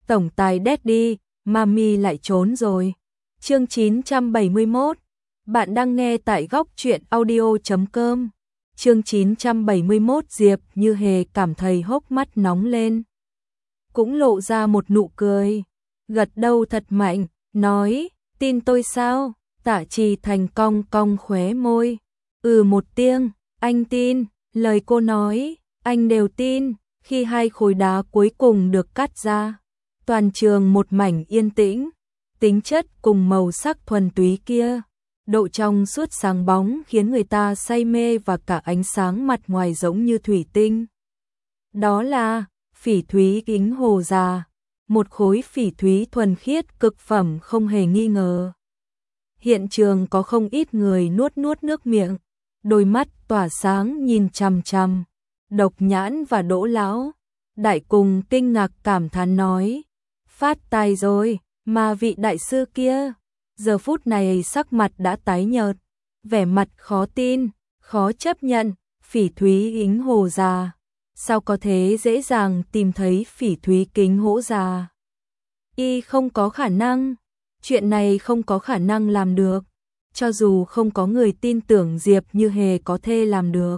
tổng tài Daddy, Mami lại trốn rồi. Chương 971. Bạn đang nghe tại góc truyện audio.com. Chương 971. Diệp Như Hề cảm thấy hốc mắt nóng lên, cũng lộ ra một nụ cười, gật đầu thật mạnh, nói, tin tôi sao? Tạ Trì Thành cong cong khóe môi, một tiếng, anh tin. Lời cô nói, anh đều tin. Khi hai khối đá cuối cùng được cắt ra, toàn trường một mảnh yên tĩnh. Tính chất cùng màu sắc thuần túy kia, độ trong suốt sáng bóng khiến người ta say mê, và cả ánh sáng mặt ngoài giống như thủy tinh. Đó là phỉ thúy kính hồ già, một khối phỉ thúy thuần khiết cực phẩm không hề nghi ngờ. Hiện trường có không ít người nuốt nuốt nước miệng, đôi mắt tỏa sáng nhìn chằm chằm. Độc Nhãn và Đỗ Lão Đại cùng kinh ngạc cảm thán nói, phát tài rồi. Mà vị đại sư kia, giờ phút này sắc mặt đã tái nhợt, vẻ mặt khó tin, khó chấp nhận. Phỉ thúy kính hồ già, sao có thể dễ dàng tìm thấy phỉ thúy kính hỗ già? Y không có khả năng, chuyện này không có khả năng làm được, cho dù không có người tin tưởng Diệp Như Hề có thể làm được.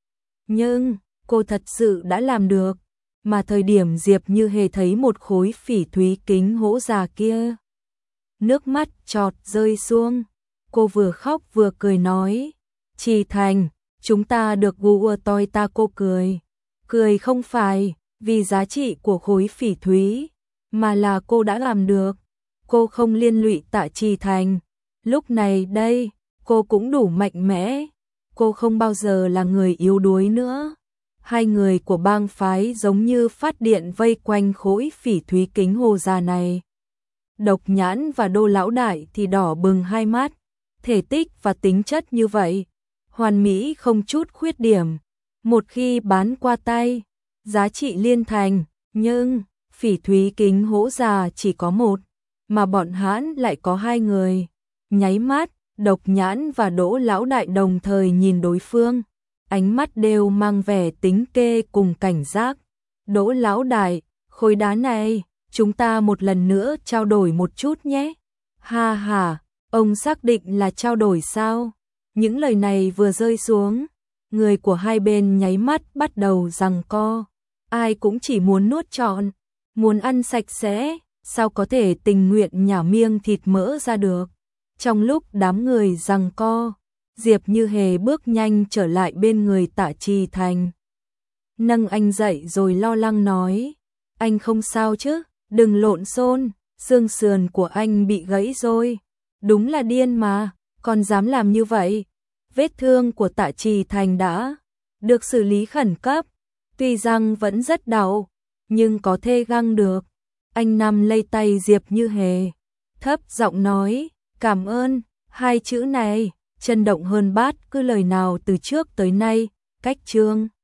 Nhưng, cô thật sự đã làm được. Mà thời điểm Diệp Như Hề thấy một khối phỉ thúy kính hỗ già kia, nước mắt chọt rơi xuống. Cô vừa khóc vừa cười nói, Trì Thành, chúng ta được gu toi ta. Cô cười. Cười không phải vì giá trị của khối phỉ thúy, mà là cô đã làm được. Cô không liên lụy Tạ Trì Thành. Lúc này đây, cô cũng đủ mạnh mẽ. Cô không bao giờ là người yếu đuối nữa. Hai người của bang phái giống như phát điện vây quanh khối phỉ thúy kính hồ già này. Độc Nhãn và Đỗ Lão Đại thì đỏ bừng hai mắt. Thể tích và tính chất như vậy, hoàn mỹ không chút khuyết điểm. Một khi bán qua tay, giá trị liên thành. Nhưng phỉ thúy kính hỗ già chỉ có một, mà bọn hắn lại có hai người. Nháy mắt, Độc Nhãn và Đỗ Lão Đại đồng thời nhìn đối phương, ánh mắt đều mang vẻ tính kê cùng cảnh giác. Đỗ Lão Đại, khối đá này, chúng ta một lần nữa trao đổi một chút nhé. Ha ha, ông xác định là trao đổi sao? Những lời này vừa rơi xuống, người của hai bên nháy mắt bắt đầu giằng co. Ai cũng chỉ muốn nuốt trọn, muốn ăn sạch sẽ, sao có thể tình nguyện nhả miếng thịt mỡ ra được. Trong lúc đám người giằng co, Diệp Như Hề bước nhanh trở lại bên người Tạ Trì Thành. Nâng anh dậy rồi lo lắng nói, anh không sao chứ? Đừng lộn xộn, xương sườn của anh bị gãy rồi. Đúng là điên mà, còn dám làm như vậy. Vết thương của Tạ Trì Thành đã được xử lý khẩn cấp, tuy rằng vẫn rất đau, nhưng có thể găng được. Anh nắm lấy tay Diệp Như Hề, thấp giọng nói, cảm ơn. Hai chữ này chân động hơn bát cứ lời nào từ trước tới nay. Cách chương